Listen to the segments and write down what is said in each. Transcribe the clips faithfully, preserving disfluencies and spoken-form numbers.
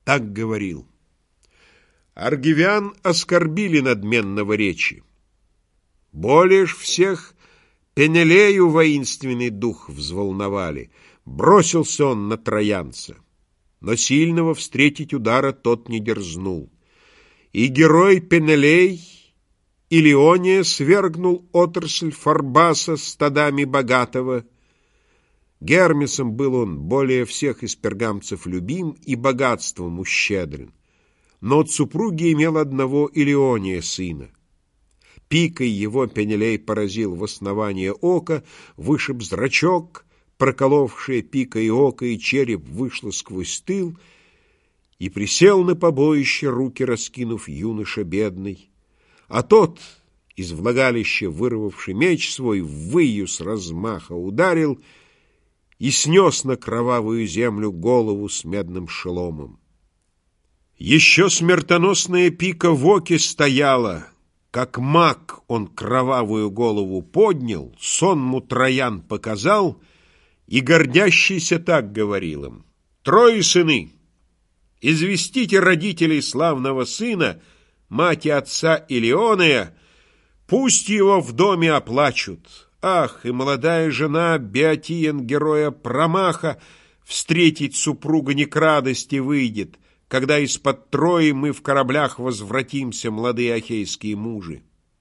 Так говорил. Аргивян оскорбили надменного речи. Более ж всех Пенелею воинственный дух взволновали. Бросился он на троянца, но сильного встретить удара тот не дерзнул. И герой Пенелей Илиония свергнул отрасль Фарбаса стадами богатого. Гермесом был он более всех из пергамцев любим и богатством ущедрен, но от супруги имел одного Илиония сына. Пикой его Пенелей поразил в основание ока, вышиб зрачок, проколовшая пикой око, и череп вышло сквозь тыл, и присел на побоище, руки раскинув, юноша бедный. А тот, из влагалища вырвавший меч свой, выю с размаха ударил и снес на кровавую землю голову с медным шеломом. Еще смертоносная пика в оке стояла, как маг он кровавую голову поднял, сонму Троян показал, и гордящийся так говорил им: «Трое сыны, известите родителей славного сына, мать и отца Илиония, пусть его в доме оплачут. Ах, и молодая жена Беотиен, героя Промаха, встретить супруга не к радости выйдет, когда из-под Трои мы в кораблях возвратимся, молодые ахейские мужи».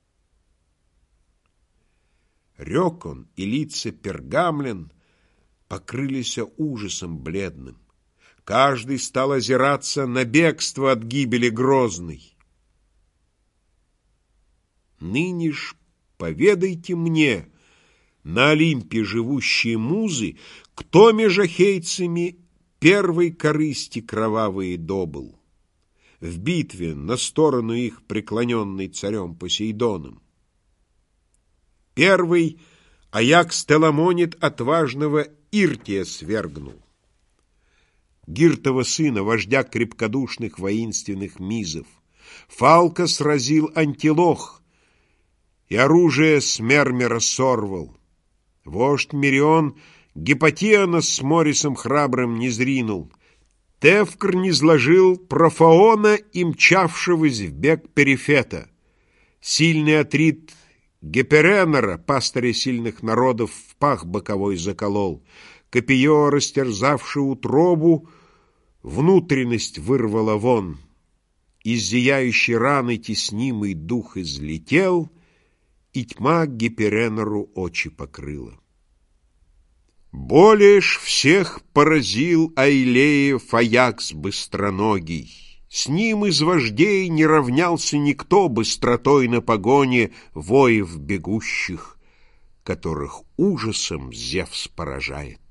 Рек он, и лица пергамлян покрылись ужасом бледным. Каждый стал озираться на бегство от гибели грозной. Ныне ж поведайте мне, на Олимпе живущие музы, кто меж ахейцами первой корысти кровавые добыл, в битве на сторону их преклоненный царем Посейдоном. Первый Аякс Теламонит отважного Иртия свергнул. Гиртова сына, вождя крепкодушных воинственных мизов. Фалка сразил Антилох, и оружие с Мермера сорвал. Вождь Мерион Гепатиона с Морисом храбрым не зринул. Тевкр не сложил Профаона и мчавшегося в бег Перифета. Сильный Атрит Геперенора, пастыря сильных народов, в пах боковой заколол. Копье, растерзавши утробу, внутренность вырвало вон. Из зияющей раны теснимый дух излетел, и тьма Гиперенору очи покрыла. Более ж всех поразил Аилеев Аякс быстроногий. С ним из вождей не равнялся никто быстротой на погоне воев бегущих, которых ужасом Зевс поражает.